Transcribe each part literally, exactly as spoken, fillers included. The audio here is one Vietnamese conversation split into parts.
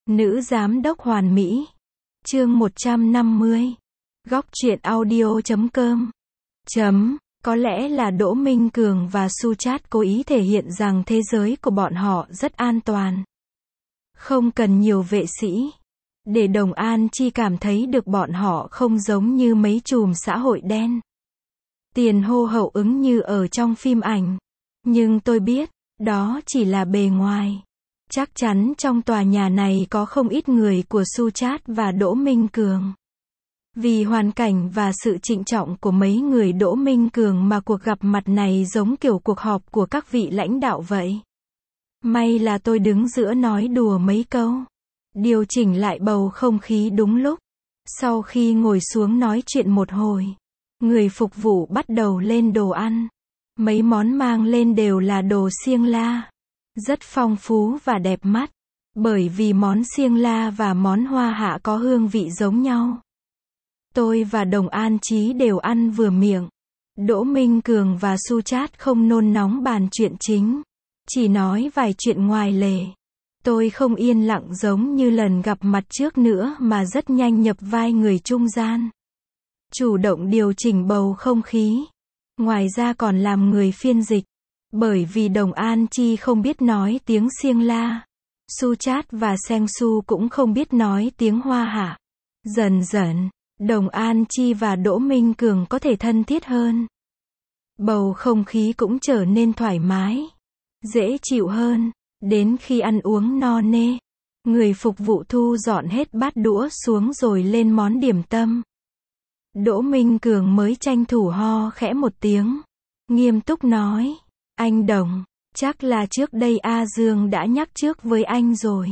Nữ giám đốc hoàn mỹ. Chương một trăm năm mươi. Góc truyện audio chấm com. Chấm. Có lẽ là Đỗ Minh Cường và Suchat cố ý thể hiện rằng thế giới của bọn họ rất an toàn. Không cần nhiều vệ sĩ. Để Đồng An Chi cảm thấy được bọn họ không giống như mấy chùm xã hội đen. Tiền hô hậu ứng như ở trong phim ảnh. Nhưng tôi biết, đó chỉ là bề ngoài. Chắc chắn trong tòa nhà này có không ít người của Suchat và Đỗ Minh Cường. Vì hoàn cảnh và sự trịnh trọng của mấy người Đỗ Minh Cường mà cuộc gặp mặt này giống kiểu cuộc họp của các vị lãnh đạo vậy. May là tôi đứng giữa nói đùa mấy câu. Điều chỉnh lại bầu không khí đúng lúc. Sau khi ngồi xuống nói chuyện một hồi, người phục vụ bắt đầu lên đồ ăn. Mấy món mang lên đều là đồ xiêng la. Rất phong phú và đẹp mắt. Bởi vì món xiêng la và món hoa hạ có hương vị giống nhau. Tôi và Đồng An Chí đều ăn vừa miệng. Đỗ Minh Cường và Suchat không nôn nóng bàn chuyện chính. Chỉ nói vài chuyện ngoài lề. Tôi không yên lặng giống như lần gặp mặt trước nữa mà rất nhanh nhập vai người trung gian. Chủ động điều chỉnh bầu không khí. Ngoài ra còn làm người phiên dịch. Bởi vì Đồng An Chi không biết nói tiếng xiêng la. Suchat và Seng Su cũng không biết nói tiếng hoa hạ. Dần dần, Đồng An Chi và Đỗ Minh Cường có thể thân thiết hơn. Bầu không khí cũng trở nên thoải mái, dễ chịu hơn. Đến khi ăn uống no nê, người phục vụ thu dọn hết bát đũa xuống rồi lên món điểm tâm. Đỗ Minh Cường mới tranh thủ ho khẽ một tiếng. Nghiêm túc nói, anh Đồng, chắc là trước đây A Dương đã nhắc trước với anh rồi.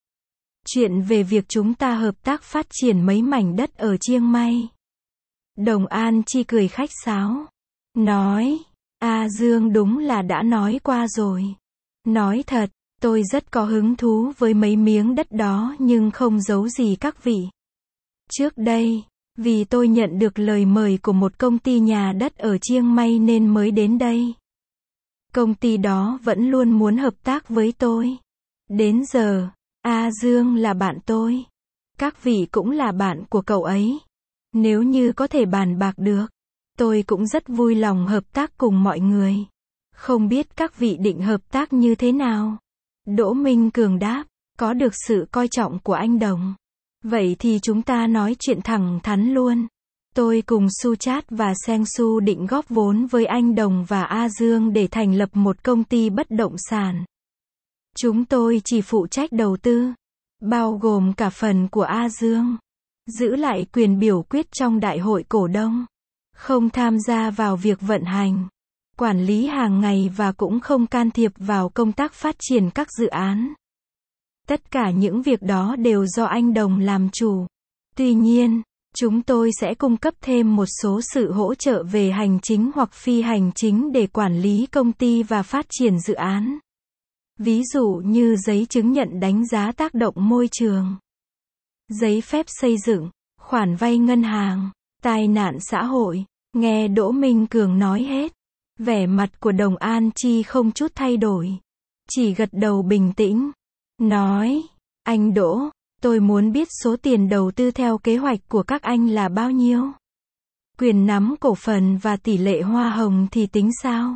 Chuyện về việc chúng ta hợp tác phát triển mấy mảnh đất ở Chiang Mai. Đồng An Chi cười khách sáo. Nói, A Dương đúng là đã nói qua rồi. Nói thật, tôi rất có hứng thú với mấy miếng đất đó nhưng không giấu gì các vị. Trước đây, vì tôi nhận được lời mời của một công ty nhà đất ở Chiang Mai nên mới đến đây. Công ty đó vẫn luôn muốn hợp tác với tôi. Đến giờ, A Dương là bạn tôi. Các vị cũng là bạn của cậu ấy. Nếu như có thể bàn bạc được, tôi cũng rất vui lòng hợp tác cùng mọi người. Không biết các vị định hợp tác như thế nào? Đỗ Minh Cường đáp, có được sự coi trọng của anh Đồng. Vậy thì chúng ta nói chuyện thẳng thắn luôn. Tôi cùng Suchat và Seng Su định góp vốn với anh Đồng và A Dương để thành lập một công ty bất động sản. Chúng tôi chỉ phụ trách đầu tư, bao gồm cả phần của A Dương. Giữ lại quyền biểu quyết trong đại hội cổ đông. Không tham gia vào việc vận hành, quản lý hàng ngày và cũng không can thiệp vào công tác phát triển các dự án. Tất cả những việc đó đều do anh Đồng làm chủ. Tuy nhiên, chúng tôi sẽ cung cấp thêm một số sự hỗ trợ về hành chính hoặc phi hành chính để quản lý công ty và phát triển dự án. Ví dụ như giấy chứng nhận đánh giá tác động môi trường, giấy phép xây dựng, khoản vay ngân hàng, tai nạn xã hội. Nghe Đỗ Minh Cường nói hết, vẻ mặt của Đồng An Chi không chút thay đổi. Chỉ gật đầu bình tĩnh. Nói, anh Đỗ, tôi muốn biết số tiền đầu tư theo kế hoạch của các anh là bao nhiêu? Quyền nắm cổ phần và tỷ lệ hoa hồng thì tính sao?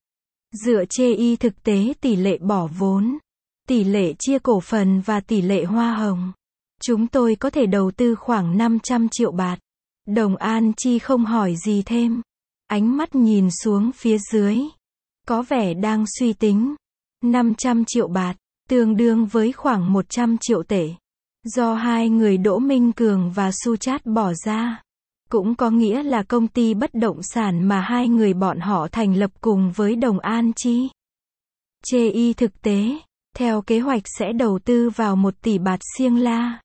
Dựa trên y thực tế tỷ lệ bỏ vốn, tỷ lệ chia cổ phần và tỷ lệ hoa hồng, chúng tôi có thể đầu tư khoảng năm trăm triệu bạt. Đồng An Chi không hỏi gì thêm. Ánh mắt nhìn xuống phía dưới. Có vẻ đang suy tính. năm trăm triệu bạt, tương đương với khoảng một trăm triệu tệ. Do hai người Đỗ Minh Cường và Suchat bỏ ra. Cũng có nghĩa là công ty bất động sản mà hai người bọn họ thành lập cùng với Đồng An Chi. Chê y thực tế, theo kế hoạch sẽ đầu tư vào một tỷ bạt xiêng la.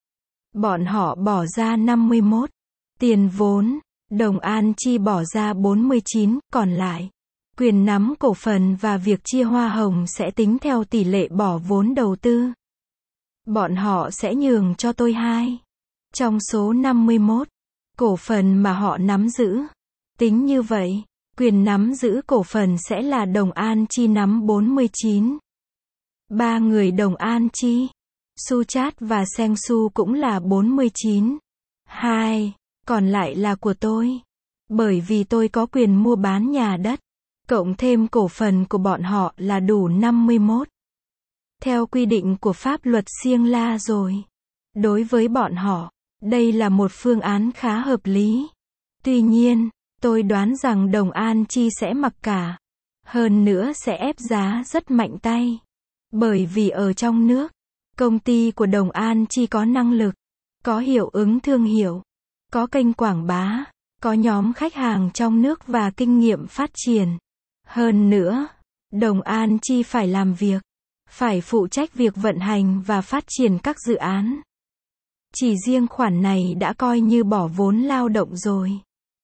Bọn họ bỏ ra năm mươi mốt. Tiền vốn, Đồng An Chi bỏ ra bốn mươi chín, còn lại, quyền nắm cổ phần và việc chia hoa hồng sẽ tính theo tỷ lệ bỏ vốn đầu tư. Bọn họ sẽ nhường cho tôi hai. Trong số năm mươi mốt, cổ phần mà họ nắm giữ. Tính như vậy, quyền nắm giữ cổ phần sẽ là Đồng An Chi nắm bốn mươi chín. Ba người Đồng An Chi. Suchat và Sengsu cũng là bốn mươi chín. Hai, còn lại là của tôi. Bởi vì tôi có quyền mua bán nhà đất, cộng thêm cổ phần của bọn họ là đủ năm mươi mốt. Theo quy định của pháp luật Siêng La rồi. Đối với bọn họ, đây là một phương án khá hợp lý. Tuy nhiên, tôi đoán rằng Đồng An Chi sẽ mặc cả. Hơn nữa sẽ ép giá rất mạnh tay. Bởi vì ở trong nước, công ty của Đồng An Chi có năng lực, có hiệu ứng thương hiệu, có kênh quảng bá, có nhóm khách hàng trong nước và kinh nghiệm phát triển. Hơn nữa, Đồng An Chi phải làm việc, phải phụ trách việc vận hành và phát triển các dự án. Chỉ riêng khoản này đã coi như bỏ vốn lao động rồi.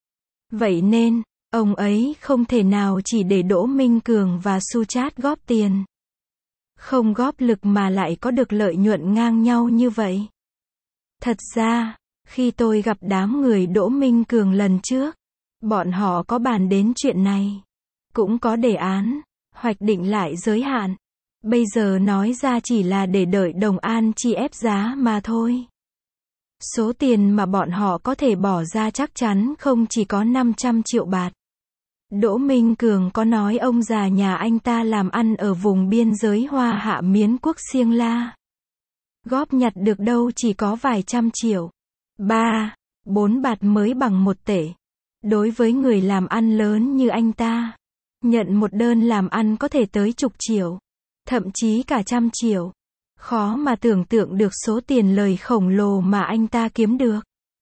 Vậy nên, ông ấy không thể nào chỉ để Đỗ Minh Cường và Suchat góp tiền. Không góp lực mà lại có được lợi nhuận ngang nhau như vậy. Thật ra, khi tôi gặp đám người Đỗ Minh Cường lần trước, bọn họ có bàn đến chuyện này. Cũng có đề án, hoạch định lại giới hạn. Bây giờ nói ra chỉ là để đợi Đồng An Chi ép giá mà thôi. Số tiền mà bọn họ có thể bỏ ra chắc chắn không chỉ có năm trăm triệu bạt. Đỗ Minh Cường có nói ông già nhà anh ta làm ăn ở vùng biên giới Hoa Hạ Miến quốc Siêng La. Góp nhặt được đâu chỉ có vài trăm triệu. Ba, bốn bạt mới bằng một tể. Đối với người làm ăn lớn như anh ta, nhận một đơn làm ăn có thể tới chục triệu, thậm chí cả trăm triệu. Khó mà tưởng tượng được số tiền lời khổng lồ mà anh ta kiếm được.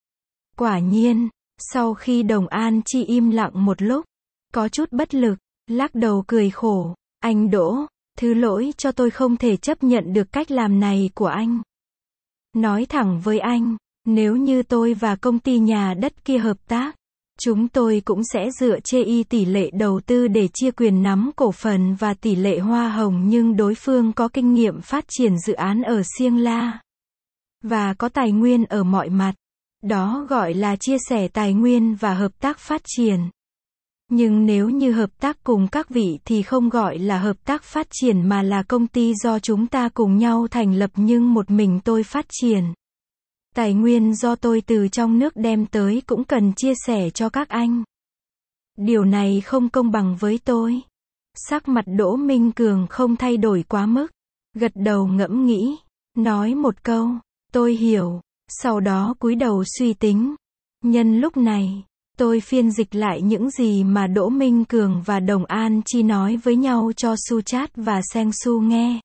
Quả nhiên, sau khi Đồng An Chi im lặng một lúc, có chút bất lực, lắc đầu cười khổ, anh Đỗ, thứ lỗi cho tôi không thể chấp nhận được cách làm này của anh. Nói thẳng với anh, nếu như tôi và công ty nhà đất kia hợp tác, chúng tôi cũng sẽ dựa trên y tỷ lệ đầu tư để chia quyền nắm cổ phần và tỷ lệ hoa hồng, nhưng đối phương có kinh nghiệm phát triển dự án ở Siêng La và có tài nguyên ở mọi mặt. Đó gọi là chia sẻ tài nguyên và hợp tác phát triển. Nhưng nếu như hợp tác cùng các vị thì không gọi là hợp tác phát triển mà là công ty do chúng ta cùng nhau thành lập nhưng một mình tôi phát triển. Tài nguyên do tôi từ trong nước đem tới cũng cần chia sẻ cho các anh. Điều này không công bằng với tôi. Sắc mặt Đỗ Minh Cường không thay đổi quá mức. Gật đầu ngẫm nghĩ, nói một câu, tôi hiểu, sau đó cúi đầu suy tính. Nhân lúc này, tôi phiên dịch lại những gì mà Đỗ Minh Cường và Đồng An Chi nói với nhau cho Suchat và Sengsu nghe.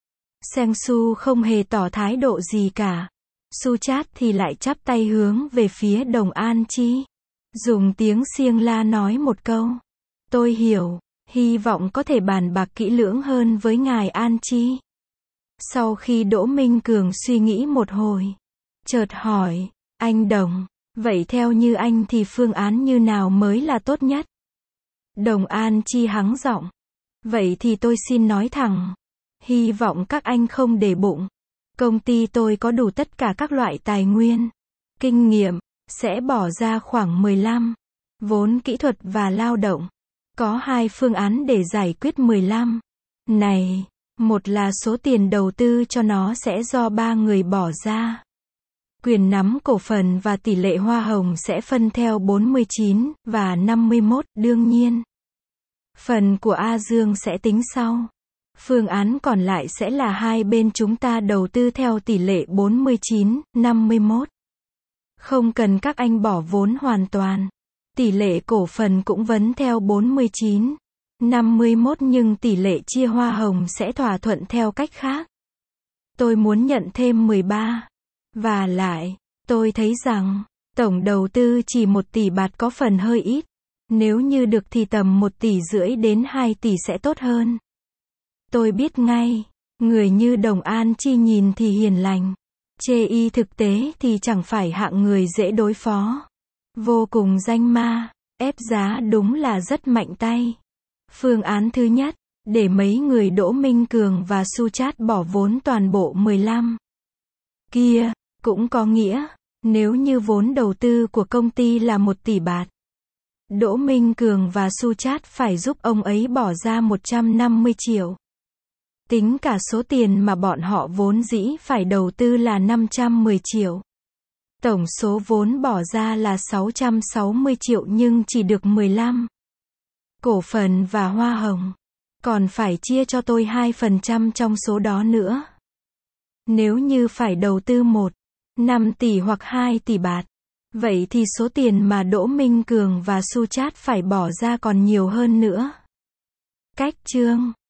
Sengsu không hề tỏ thái độ gì cả. Suchat thì lại chắp tay hướng về phía Đồng An Chi. Dùng tiếng Siêng La nói một câu. Tôi hiểu, hy vọng có thể bàn bạc kỹ lưỡng hơn với ngài An Chi. Sau khi Đỗ Minh Cường suy nghĩ một hồi, chợt hỏi, anh Đồng, vậy theo như anh thì phương án như nào mới là tốt nhất? Đồng An Chi hắng giọng. Vậy thì tôi xin nói thẳng. Hy vọng các anh không để bụng. Công ty tôi có đủ tất cả các loại tài nguyên, kinh nghiệm, sẽ bỏ ra khoảng mười lăm, vốn kỹ thuật và lao động. Có hai phương án để giải quyết mười lăm này. Một là số tiền đầu tư cho nó sẽ do ba người bỏ ra. Quyền nắm cổ phần và tỷ lệ hoa hồng sẽ phân theo bốn mươi chín và năm mươi mốt, đương nhiên. Phần của A Dương sẽ tính sau. Phương án còn lại sẽ là hai bên chúng ta đầu tư theo tỷ lệ bốn mươi chín, năm mươi mốt. Không cần các anh bỏ vốn hoàn toàn. Tỷ lệ cổ phần cũng vấn theo bốn mươi chín, năm mươi mốt nhưng tỷ lệ chia hoa hồng sẽ thỏa thuận theo cách khác. Tôi muốn nhận thêm mười ba. Và lại, tôi thấy rằng, tổng đầu tư chỉ một tỷ bạt có phần hơi ít. Nếu như được thì tầm một tỷ rưỡi đến hai tỷ sẽ tốt hơn. Tôi biết ngay, người như Đồng An Chi nhìn thì hiền lành. Chê y thực tế thì chẳng phải hạng người dễ đối phó. Vô cùng danh ma, ép giá đúng là rất mạnh tay. Phương án thứ nhất, để mấy người Đỗ Minh Cường và Suchat bỏ vốn toàn bộ mười lăm. Kia, cũng có nghĩa, nếu như vốn đầu tư của công ty là một tỷ bạt. Đỗ Minh Cường và Suchat phải giúp ông ấy bỏ ra một trăm năm mươi triệu. Tính cả số tiền mà bọn họ vốn dĩ phải đầu tư là năm trăm mười triệu. Tổng số vốn bỏ ra là sáu trăm sáu mươi triệu nhưng chỉ được mười lăm. Cổ phần và hoa hồng. Còn phải chia cho tôi hai phần trăm trong số đó nữa. Nếu như phải đầu tư một, năm tỷ hoặc hai tỷ bạt, vậy thì số tiền mà Đỗ Minh Cường và Suchat phải bỏ ra còn nhiều hơn nữa. Cách chương